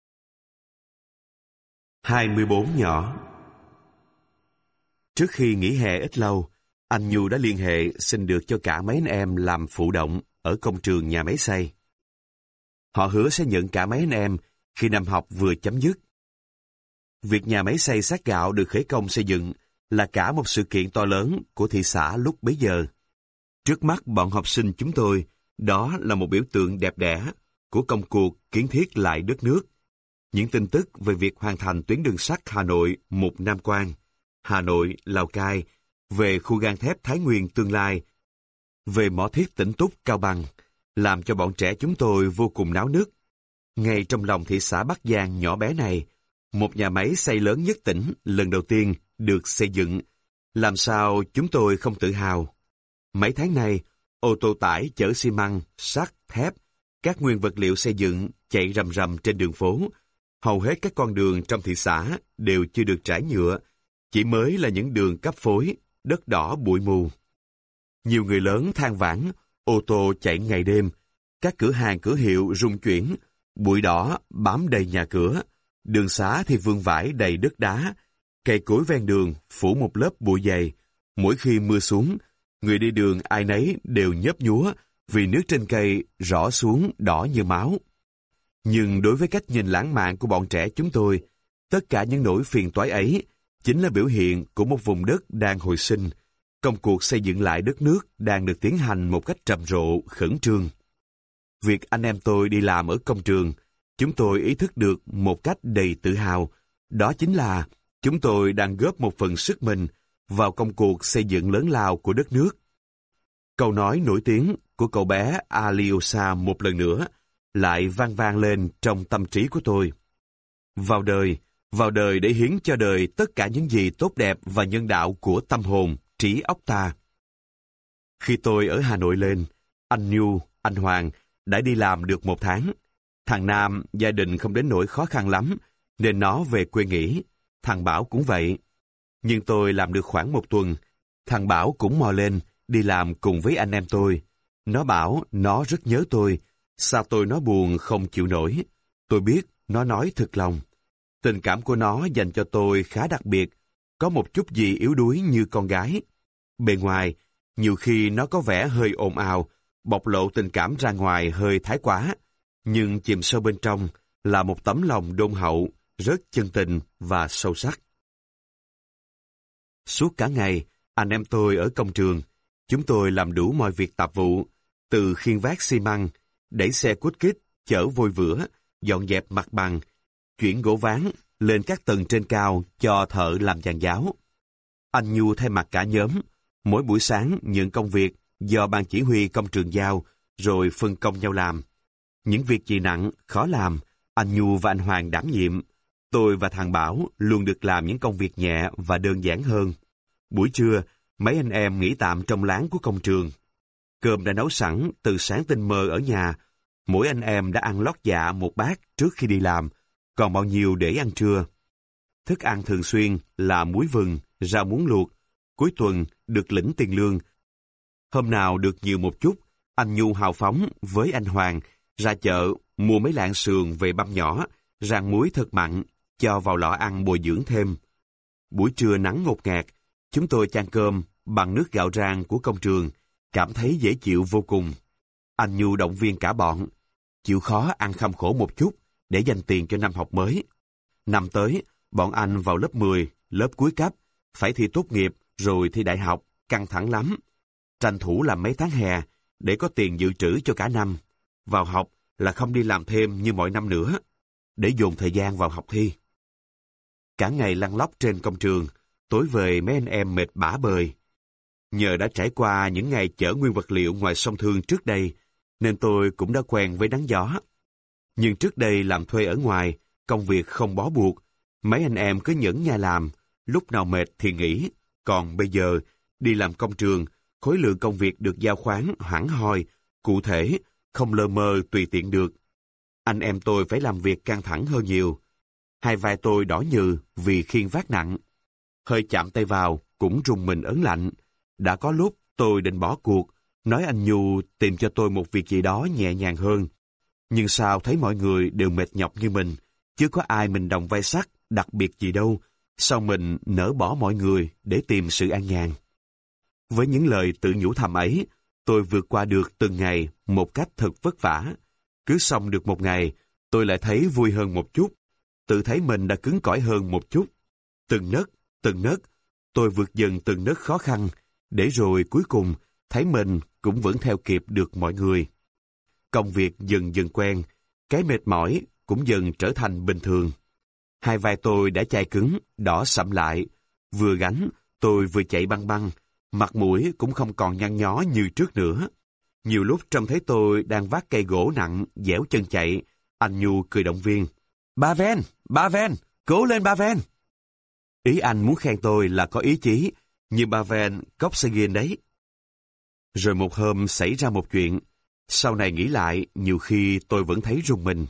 24 nhỏ. Trước khi nghỉ hè ít lâu, anh Nhu đã liên hệ xin được cho cả mấy anh em làm phụ động ở công trường nhà máy xay. Họ hứa sẽ nhận cả mấy anh em khi năm học vừa chấm dứt. Việc nhà máy xay xác gạo được khởi công xây dựng là cả một sự kiện to lớn của thị xã lúc bấy giờ. Trước mắt bọn học sinh chúng tôi, đó là một biểu tượng đẹp đẽ của công cuộc kiến thiết lại đất nước. Những tin tức về việc hoàn thành tuyến đường sắt Hà Nội - Mục Nam Quan, Hà Nội - Lào Cai, về khu gang thép Thái Nguyên tương lai, về mỏ thiết Tỉnh Túc Cao Bằng, làm cho bọn trẻ chúng tôi vô cùng náo nức. Ngay trong lòng thị xã Bắc Giang nhỏ bé này, một nhà máy xay lớn nhất tỉnh lần đầu tiên được xây dựng. Làm sao chúng tôi không tự hào? Mấy tháng nay, ô tô tải chở xi măng, sắt, thép, các nguyên vật liệu xây dựng chạy rầm rầm trên đường phố. Hầu hết các con đường trong thị xã đều chưa được trải nhựa, chỉ mới là những đường cấp phối, đất đỏ bụi mù. Nhiều người lớn than vãn, ô tô chạy ngày đêm, các cửa hàng cửa hiệu rung chuyển, bụi đỏ bám đầy nhà cửa, đường xá thì vương vãi đầy đất đá, cây cối ven đường phủ một lớp bụi dày. Mỗi khi mưa xuống, người đi đường ai nấy đều nhấp nhúa vì nước trên cây rỏ xuống đỏ như máu. Nhưng đối với cách nhìn lãng mạn của bọn trẻ chúng tôi, tất cả những nỗi phiền toái ấy chính là biểu hiện của một vùng đất đang hồi sinh. Công cuộc xây dựng lại đất nước đang được tiến hành một cách trầm rộ, khẩn trương. Việc anh em tôi đi làm ở công trường, chúng tôi ý thức được một cách đầy tự hào, đó chính là chúng tôi đang góp một phần sức mình vào công cuộc xây dựng lớn lao của đất nước. Câu nói nổi tiếng của cậu bé Aliosa một lần nữa lại vang vang lên trong tâm trí của tôi. Vào đời để hiến cho đời tất cả những gì tốt đẹp và nhân đạo của tâm hồn, trí óc ta. Khi tôi ở Hà Nội lên, anh Nhu, anh Hoàng đã đi làm được 1 tháng. Thằng Nam, gia đình không đến nỗi khó khăn lắm, nên nó về quê nghỉ. Thằng Bảo cũng vậy. Nhưng tôi làm được khoảng 1 tuần, thằng Bảo cũng mò lên, đi làm cùng với anh em tôi. Nó bảo nó rất nhớ tôi, sao tôi nó buồn không chịu nổi. Tôi biết nó nói thật lòng. Tình cảm của nó dành cho tôi khá đặc biệt, có một chút gì yếu đuối như con gái. Bề ngoài, nhiều khi nó có vẻ hơi ồn ào, bộc lộ tình cảm ra ngoài hơi thái quá, nhưng chìm sâu bên trong là một tấm lòng đôn hậu, rất chân tình và sâu sắc. Suốt cả ngày, anh em tôi ở công trường, chúng tôi làm đủ mọi việc tạp vụ, từ khiêng vác xi măng, đẩy xe cút kít, chở vôi vữa, dọn dẹp mặt bằng, chuyển gỗ ván lên các tầng trên cao cho thợ làm giàn giáo. Anh Nhu thay mặt cả nhóm, mỗi buổi sáng nhận công việc do ban chỉ huy công trường giao, rồi phân công nhau làm. Những việc gì nặng, khó làm, anh Nhu và anh Hoàng đảm nhiệm. Tôi và thằng Bảo luôn được làm những công việc nhẹ và đơn giản hơn. Buổi trưa, mấy anh em nghỉ tạm trong láng của công trường. Cơm đã nấu sẵn từ sáng tinh mơ ở nhà. Mỗi anh em đã ăn lót dạ 1 bát trước khi đi làm, còn bao nhiêu để ăn trưa. Thức ăn thường xuyên là muối vừng, rau muống luộc. Cuối tuần được lĩnh tiền lương. Hôm nào được nhiều một chút, anh Nhu hào phóng với anh Hoàng ra chợ mua mấy lạng sườn về băm nhỏ, rang muối thật mặn, cho vào lọ ăn bồi dưỡng thêm. Buổi trưa nắng ngột ngạt, chúng tôi chan cơm bằng nước gạo rang của công trường, cảm thấy dễ chịu vô cùng. Anh Nhu động viên cả bọn, chịu khó ăn kham khổ một chút để dành tiền cho năm học mới. Năm tới, bọn anh vào lớp 10, lớp cuối cấp, phải thi tốt nghiệp rồi thi đại học, căng thẳng lắm. Tranh thủ làm mấy tháng hè để có tiền dự trữ cho cả năm. Vào học là không đi làm thêm như mọi năm nữa, để dồn thời gian vào học thi. Cả ngày lăn lóc trên công trường, tối về mấy anh em mệt bã bời. Nhờ đã trải qua những ngày chở nguyên vật liệu ngoài sông Thương trước đây, nên tôi cũng đã quen với nắng gió. Nhưng trước đây làm thuê ở ngoài, công việc không bó buộc, mấy anh em cứ nhẫn nha làm, lúc nào mệt thì nghỉ. Còn bây giờ, đi làm công trường, khối lượng công việc được giao khoán hẳn hoi, cụ thể, không lơ mơ tùy tiện được. Anh em tôi phải làm việc căng thẳng hơn nhiều. Hai vai tôi đỏ nhừ vì khiêng vác nặng. Hơi chạm tay vào cũng rùng mình ớn lạnh. Đã có lúc tôi định bỏ cuộc, nói anh Nhu tìm cho tôi một việc gì đó nhẹ nhàng hơn. Nhưng sao thấy mọi người đều mệt nhọc như mình, chứ có ai mình đồng vai sắt đặc biệt gì đâu, sao mình nỡ bỏ mọi người để tìm sự an nhàn. Với những lời tự nhủ thầm ấy, tôi vượt qua được từng ngày một cách thật vất vả. Cứ xong được một ngày, tôi lại thấy vui hơn một chút, tự thấy mình đã cứng cỏi hơn một chút. Từng nấc, Tôi vượt dần từng nấc khó khăn, để rồi cuối cùng thấy mình cũng vẫn theo kịp được mọi người. Công việc dần dần quen, cái mệt mỏi cũng dần trở thành bình thường. Hai vai tôi đã chai cứng, đỏ sậm lại. Vừa gánh, tôi vừa chạy băng băng, mặt mũi cũng không còn nhăn nhó như trước nữa. Nhiều lúc trông thấy tôi đang vác cây gỗ nặng, dẻo chân chạy, anh Nhu cười động viên. Ba Ven, cố lên Ba Ven. Ý anh muốn khen tôi là có ý chí, như Ba Ven Copenhagen đấy. Rồi một hôm xảy ra một chuyện, sau này nghĩ lại nhiều khi tôi vẫn thấy rùng mình.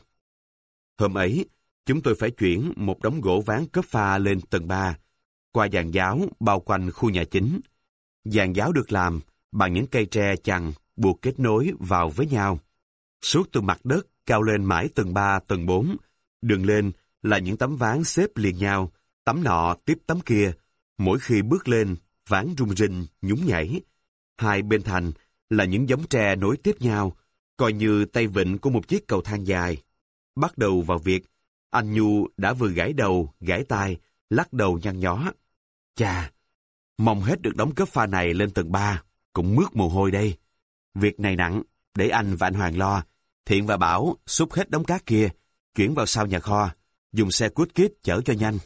Hôm ấy, chúng tôi phải chuyển một đống gỗ ván cấp pha lên tầng 3, qua giàn giáo bao quanh khu nhà chính. Giàn giáo được làm bằng những cây tre chằng buộc kết nối vào với nhau. Suốt từ mặt đất cao lên mãi tầng 3, tầng 4, đường lên là những tấm ván xếp liền nhau, tấm nọ tiếp tấm kia. Mỗi khi bước lên, ván rung rinh, nhún nhảy. Hai bên thành là những giống tre nối tiếp nhau, coi như tay vịn của một chiếc cầu thang dài. Bắt đầu vào việc, anh Nhu đã vừa gãi đầu, gãi tai, lắc đầu nhăn nhó. Chà, mong hết được đóng cấp pha này lên tầng 3, cũng mướt mồ hôi đây. Việc này nặng, để anh và anh Hoàng lo. Thiện và Bảo xúc hết đống cát kia, chuyển vào sau nhà kho, dùng xe cút kít chở cho nhanh.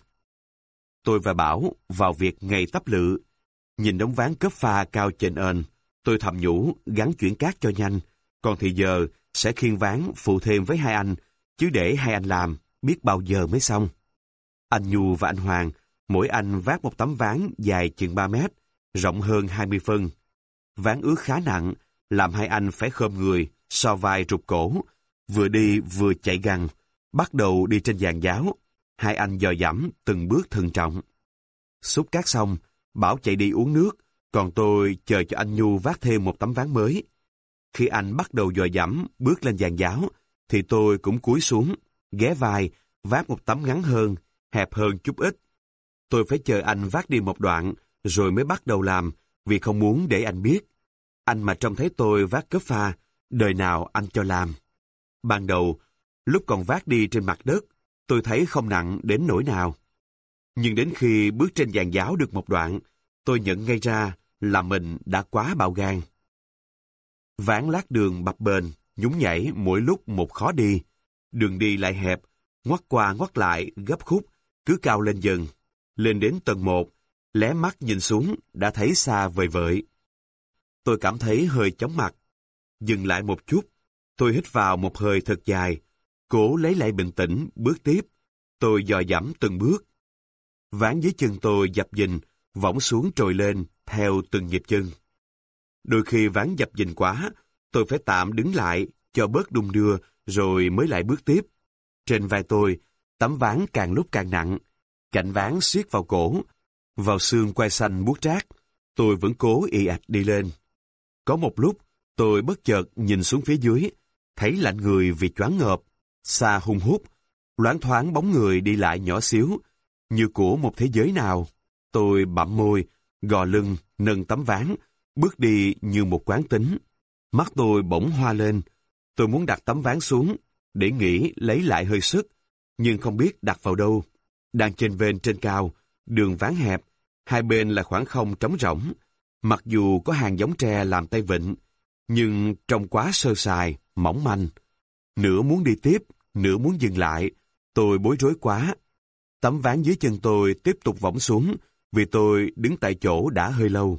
Tôi và Bảo vào việc ngay tấp lự. Nhìn đống ván cấp pha cao chênh ên, tôi thầm nhủ gắn chuyển cát cho nhanh, còn thì giờ sẽ khiêng ván phụ thêm với hai anh, chứ để hai anh làm, biết bao giờ mới xong. Anh Nhu và anh Hoàng, mỗi anh vác một tấm ván dài chừng 3 mét, rộng hơn 20 phân. Ván ướt khá nặng, làm hai anh phải khom người, so vai rụt cổ, vừa đi vừa chạy găng, bắt đầu đi trên giàn giáo. Hai anh dò dẫm từng bước thận trọng. Xúc cát xong, Bảo chạy đi uống nước, còn tôi chờ cho anh Nhu vác thêm một tấm ván mới. Khi anh bắt đầu dò dẫm bước lên giàn giáo, thì tôi cũng cúi xuống, ghé vai, vác một tấm ngắn hơn, hẹp hơn chút ít. Tôi phải chờ anh vác đi một đoạn, rồi mới bắt đầu làm, vì không muốn để anh biết. Anh mà trông thấy tôi vác cấp pha, đời nào anh cho làm. Ban đầu, lúc còn vác đi trên mặt đất, tôi thấy không nặng đến nỗi nào. Nhưng đến khi bước trên giàn giáo được một đoạn, tôi nhận ngay ra là mình đã quá bạo gan. Ván lát đường bập bềnh, nhún nhảy mỗi lúc một khó đi. Đường đi lại hẹp, ngoắt qua ngoắt lại gấp khúc, cứ cao lên dần. Lên đến tầng 1, lé mắt nhìn xuống đã thấy xa vời vợi. Tôi cảm thấy hơi chóng mặt. Dừng lại một chút, tôi hít vào một hơi thật dài, cố lấy lại bình tĩnh, bước tiếp. Tôi dò dẫm từng bước. Ván dưới chân tôi dập dình, võng xuống trồi lên theo từng nhịp chân. Đôi khi ván dập dình quá, tôi phải tạm đứng lại, cho bớt đung đưa, rồi mới lại bước tiếp. Trên vai tôi, tấm ván càng lúc càng nặng, cạnh ván siết vào cổ, vào xương quai xanh buốt rát. Tôi vẫn cố ì ạch đi lên. Có một lúc, tôi bất chợt nhìn xuống phía dưới, thấy lạnh người vì choáng ngợp, xa hun hút, loáng thoáng bóng người đi lại nhỏ xíu, như của một thế giới nào. Tôi bặm môi, gò lưng, nâng tấm ván, bước đi như một quán tính. Mắt tôi bỗng hoa lên. Tôi muốn đặt tấm ván xuống, để nghĩ lấy lại hơi sức, nhưng không biết đặt vào đâu. Đang chênh vênh trên cao, đường ván hẹp, hai bên là khoảng không trống rỗng. Mặc dù có hàng giống tre làm tay vịn, nhưng trông quá sơ sài, mỏng manh. Nửa muốn đi tiếp, nửa muốn dừng lại. Tôi bối rối quá. Tấm ván dưới chân tôi tiếp tục võng xuống, vì tôi đứng tại chỗ đã hơi lâu.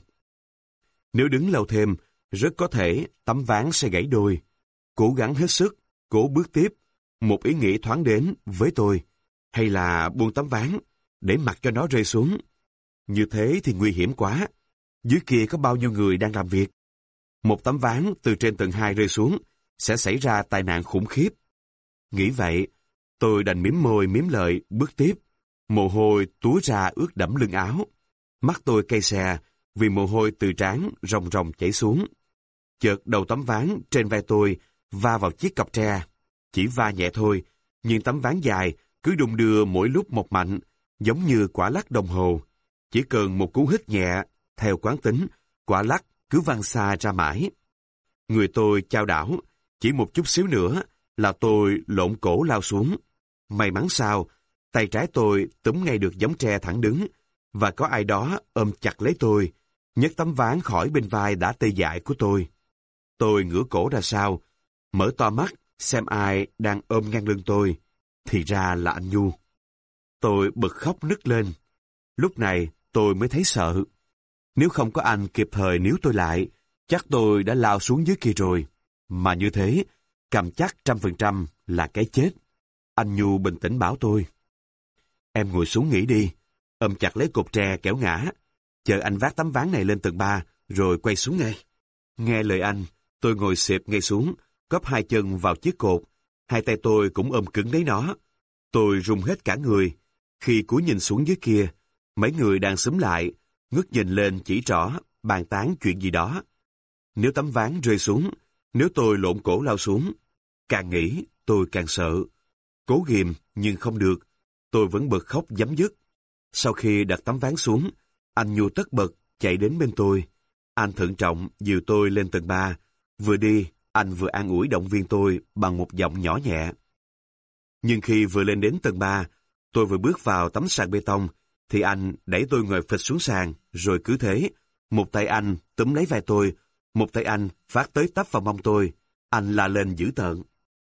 Nếu đứng lâu thêm, rất có thể tấm ván sẽ gãy đôi. Cố gắng hết sức, cố bước tiếp. Một ý nghĩ thoáng đến với tôi. Hay là buông tấm ván, để mặc cho nó rơi xuống. Như thế thì nguy hiểm quá. Dưới kia có bao nhiêu người đang làm việc. Một tấm ván từ trên tầng 2 rơi xuống, sẽ xảy ra tai nạn khủng khiếp. Nghĩ vậy, tôi đành mím môi mím lợi bước tiếp. Mồ hôi túa ra ướt đẫm lưng áo. Mắt tôi cay xè vì mồ hôi từ trán ròng ròng chảy xuống. Chợt đầu tấm ván trên vai tôi va vào chiếc cọc tre. Chỉ va nhẹ thôi, nhưng tấm ván dài cứ đung đưa mỗi lúc một mạnh, giống như quả lắc đồng hồ. Chỉ cần một cú hít nhẹ, theo quán tính, quả lắc cứ văng xa ra mãi. Người tôi chao đảo, chỉ một chút xíu nữa là tôi lộn cổ lao xuống. May mắn sao, tay trái tôi túm ngay được giống tre thẳng đứng, và có ai đó ôm chặt lấy tôi, nhấc tấm ván khỏi bên vai đã tê dại của tôi. Tôi ngửa cổ ra sau, mở to mắt xem ai đang ôm ngang lưng tôi, thì ra là anh Nhu. Tôi bật khóc nức lên. Lúc này tôi mới thấy sợ. Nếu không có anh kịp thời níu tôi lại, chắc tôi đã lao xuống dưới kia rồi. Mà như thế, cầm chắc 100% là cái chết. Anh Nhu bình tĩnh bảo tôi. Em ngồi xuống nghỉ đi, ôm chặt lấy cột tre kẻo ngã. Chờ anh vác tấm ván này lên tầng 3, rồi quay xuống ngay. Nghe lời anh, tôi ngồi xẹp ngay xuống, cóp hai chân vào chiếc cột. Hai tay tôi cũng ôm cứng lấy nó. Tôi run hết cả người. Khi cúi nhìn xuống dưới kia, mấy người đang xúm lại, ngước nhìn lên chỉ trỏ, bàn tán chuyện gì đó. Nếu tấm ván rơi xuống, nếu tôi lộn cổ lao xuống, càng nghĩ tôi càng sợ. Cố ghìm nhưng không được, tôi vẫn bật khóc giấm dứt. Sau khi đặt tấm ván xuống, anh Nhu tất bật chạy đến bên tôi. Anh thận trọng dìu tôi lên tầng 3, vừa đi anh vừa an ủi động viên tôi bằng một giọng nhỏ nhẹ. Nhưng khi vừa lên đến tầng 3, tôi vừa bước vào tấm sàn bê tông, thì anh đẩy tôi ngồi phịch xuống sàn, rồi cứ thế, một tay anh túm lấy vai tôi, một tay anh phát tới tấp vào mông tôi. Anh la lên dữ tợn.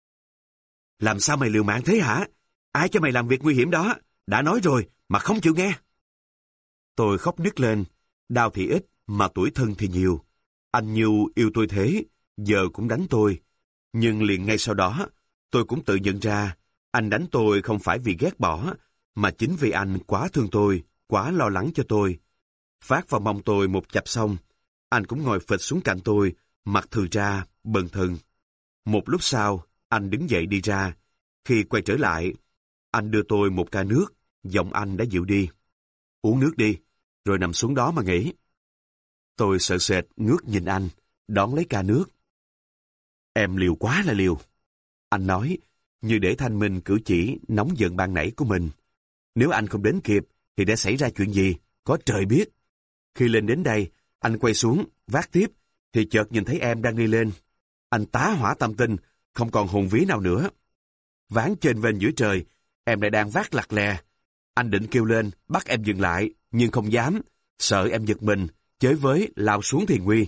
Làm sao mày liều mạng thế hả? Ai cho mày làm việc nguy hiểm đó? Đã nói rồi mà không chịu nghe. Tôi khóc nức lên, đau thì ít mà tủi thân thì nhiều. Anh Nhu yêu tôi thế, giờ cũng đánh tôi. Nhưng liền ngay sau đó, tôi cũng tự nhận ra, anh đánh tôi không phải vì ghét bỏ, mà chính vì anh quá thương tôi, quá lo lắng cho tôi. Phát vào mông tôi một chập xong, anh cũng ngồi phịch xuống cạnh tôi, mặt thừ ra, bần thần. Một lúc sau, anh đứng dậy đi ra. Khi quay trở lại, anh đưa tôi một ca nước, giọng anh đã dịu đi. Uống nước đi, rồi nằm xuống đó mà nghỉ. Tôi sợ sệt ngước nhìn anh, đón lấy ca nước. Em liều quá là liều. Anh nói, như để thanh minh cử chỉ nóng giận ban nãy của mình. Nếu anh không đến kịp, thì đã xảy ra chuyện gì, có trời biết. Khi lên đến đây, anh quay xuống, vác tiếp, thì chợt nhìn thấy em đang đi lên. Anh tá hỏa tâm tinh, không còn hồn vía nào nữa. Ván trên vênh giữa trời, em lại đang vác lặt lè. Anh định kêu lên, bắt em dừng lại, nhưng không dám, sợ em giật mình, chới với lao xuống thì nguy.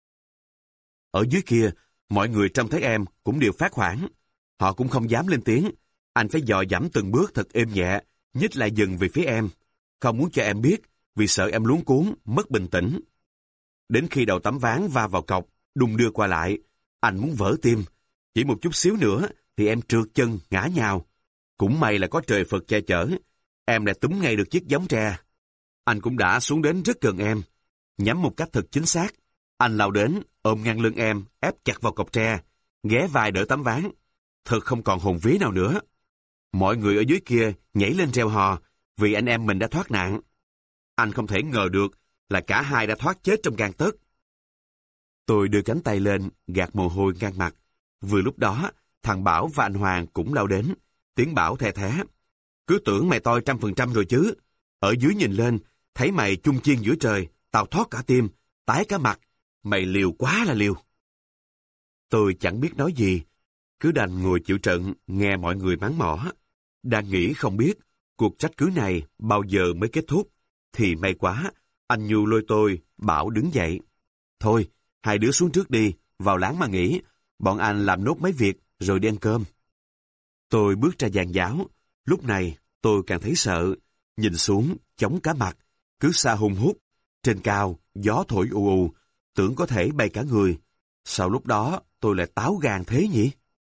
Ở dưới kia, mọi người trông thấy em cũng đều phát hoảng. Họ cũng không dám lên tiếng. Anh phải dò dẫm từng bước thật êm nhẹ, nhích lại dừng về phía em. Không muốn cho em biết, vì sợ em luống cuống, mất bình tĩnh. Đến khi đầu tấm ván va vào cọc, đung đưa qua lại, anh muốn vỡ tim. Chỉ một chút xíu nữa thì em trượt chân, ngã nhào. Cũng may là có trời Phật che chở, em đã túm ngay được chiếc gióng tre. Anh cũng đã xuống đến rất gần em. Nhắm một cách thật chính xác, anh lao đến, ôm ngang lưng em, ép chặt vào cọc tre, ghé vai đỡ tấm ván. Thật không còn hồn vía nào nữa. Mọi người ở dưới kia nhảy lên reo hò, vì anh em mình đã thoát nạn. Anh không thể ngờ được là cả hai đã thoát chết trong gang tấc. Tôi đưa cánh tay lên, gạt mồ hôi ngang mặt. Vừa lúc đó, thằng Bảo và anh Hoàng cũng lao đến. Tiếng Bảo the thé. Cứ tưởng mày toi 100% rồi chứ. Ở dưới nhìn lên, thấy mày chung chiên giữa trời, tao thoát cả tim, tái cả mặt. Mày liều quá là liều. Tôi chẳng biết nói gì, cứ đành ngồi chịu trận, nghe mọi người mắng mỏ. Đang nghĩ không biết, cuộc trách cứ này bao giờ mới kết thúc. Thì may quá, anh Nhu lôi tôi, bảo đứng dậy. Thôi, hai đứa xuống trước đi, vào láng mà nghỉ. Bọn anh làm nốt mấy việc, rồi đi ăn cơm. Tôi bước ra giàn giáo. Lúc này, tôi càng thấy sợ. Nhìn xuống, chống cả mặt, cứ xa hun hút. Trên cao, gió thổi ù ù, tưởng có thể bay cả người. Sao lúc đó tôi lại táo gan thế nhỉ?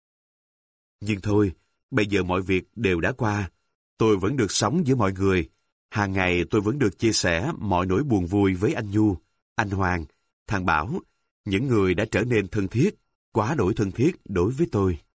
Nhưng thôi, bây giờ mọi việc đều đã qua. Tôi vẫn được sống với mọi người. Hàng ngày tôi vẫn được chia sẻ mọi nỗi buồn vui với anh Nhu, anh Hoàng, thằng Bảo, những người đã trở nên thân thiết, quá đổi thân thiết đối với tôi.